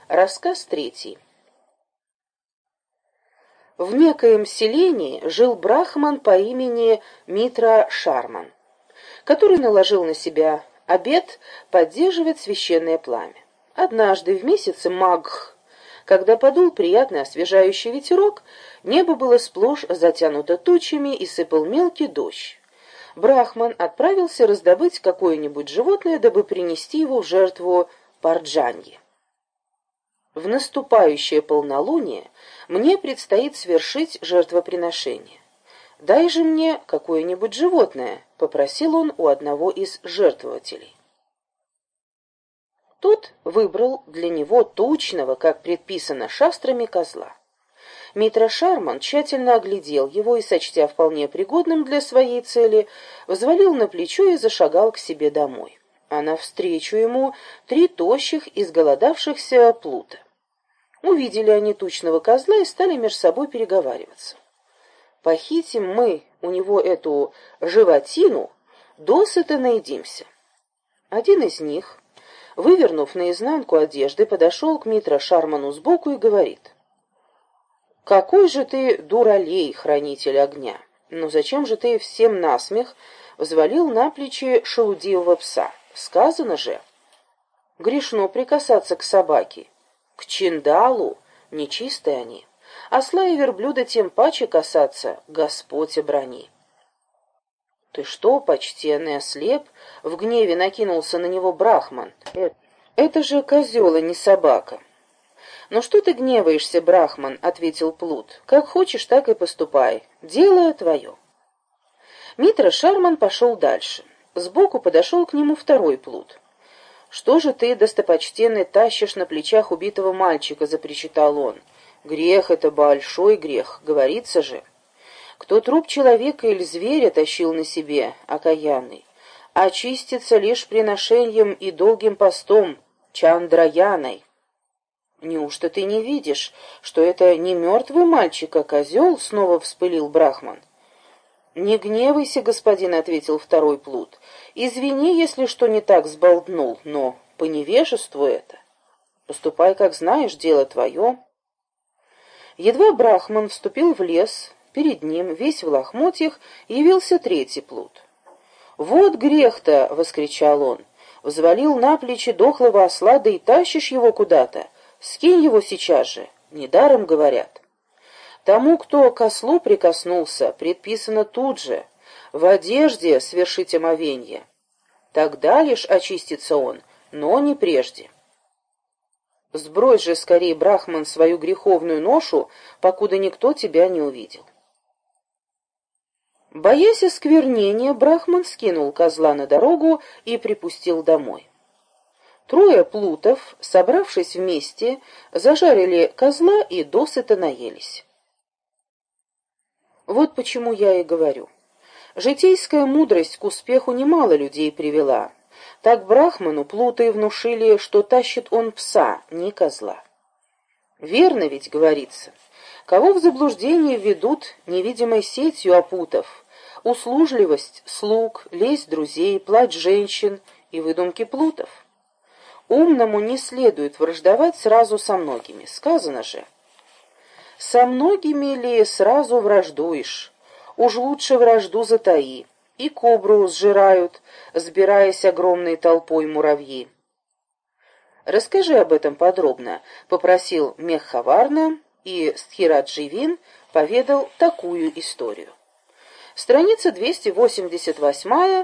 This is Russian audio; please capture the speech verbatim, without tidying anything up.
Рассказ третий. В некоем селении жил брахман по имени Митра Шарман, который наложил на себя обет поддерживать священное пламя. Однажды в месяце Магх, когда подул приятный освежающий ветерок, небо было сплошь затянуто тучами и сыпал мелкий дождь. Брахман отправился раздобыть какое-нибудь животное, дабы принести его в жертву Парджанье. В наступающее полнолуние мне предстоит совершить жертвоприношение. «Дай же мне какое-нибудь животное», — попросил он у одного из жертвователей. Тот выбрал для него тучного, как предписано шастрами, козла. Митра Шарман тщательно оглядел его и, сочтя вполне пригодным для своей цели, взвалил на плечо и зашагал к себе домой. А навстречу ему три тощих, изголодавшихся плута. Увидели они тучного козла и стали между собой переговариваться. «Похитим мы у него эту животину, досыта наедимся». Один из них, вывернув наизнанку одежды, подошел к Митра Шарману сбоку и говорит: «Какой же ты дуралей, хранитель огня! Но зачем же ты всем насмех взвалил на плечи шелудивого пса? Сказано же, грешно прикасаться к собаке, к чиндалу, нечистые они, осла и верблюда тем паче касаться, Господь обрани». «Ты что, почтенный, ослеп?» — в гневе накинулся на него брахман. «Это, это же козел, а не собака». «Ну что ты гневаешься, брахман?» — ответил плут. «Как хочешь, так и поступай. Дело твое». Митра Шарман пошел дальше. Сбоку подошел к нему второй плут. «Что же ты, достопочтенный, тащишь на плечах убитого мальчика?» — запричитал он. «Грех это, большой грех, говорится же. Кто труп человека или зверя тащил на себе, окаянный, очистится лишь приношением и долгим постом, чандраяной». «Неужто ты не видишь, что это не мертвый мальчик, а козел?» — снова вспылил брахман. «Не гневайся, господин», — ответил второй плут. «Извини, если что не так сболтнул, но по невежеству это. Поступай, как знаешь, дело твое». Едва брахман вступил в лес, перед ним, весь в лохмотьях, явился третий плут. «Вот грех-то!» — воскричал он. «Взвалил на плечи дохлого осла, да и тащишь его куда-то. Скинь его сейчас же, недаром говорят. Тому, кто к ослу прикоснулся, предписано тут же, в одежде свершить омовенье. Тогда лишь очистится он, но не прежде. Сбрось же скорее, брахман, свою греховную ношу, покуда никто тебя не увидел». Боясь осквернения, брахман скинул козла на дорогу и припустил домой. Трое плутов, собравшись вместе, зажарили козла и досыта наелись. Вот почему я и говорю. Житейская мудрость к успеху немало людей привела. Так брахману плуты внушили, что тащит он пса, не козла. Верно ведь говорится. Кого в заблуждение ведут невидимой сетью опутав, услужливость слуг, лесть друзей, плач женщин и выдумки плутов. Умному не следует враждовать сразу со многими. Сказано же: «Со многими ли сразу враждуешь? Уж лучше вражду затаи». И кобру сжирают, сбираясь огромной толпой муравьи. «Расскажи об этом подробно», — попросил Меххаварна, и Стхирадживин поведал такую историю. Страница двести восемьдесят восемь,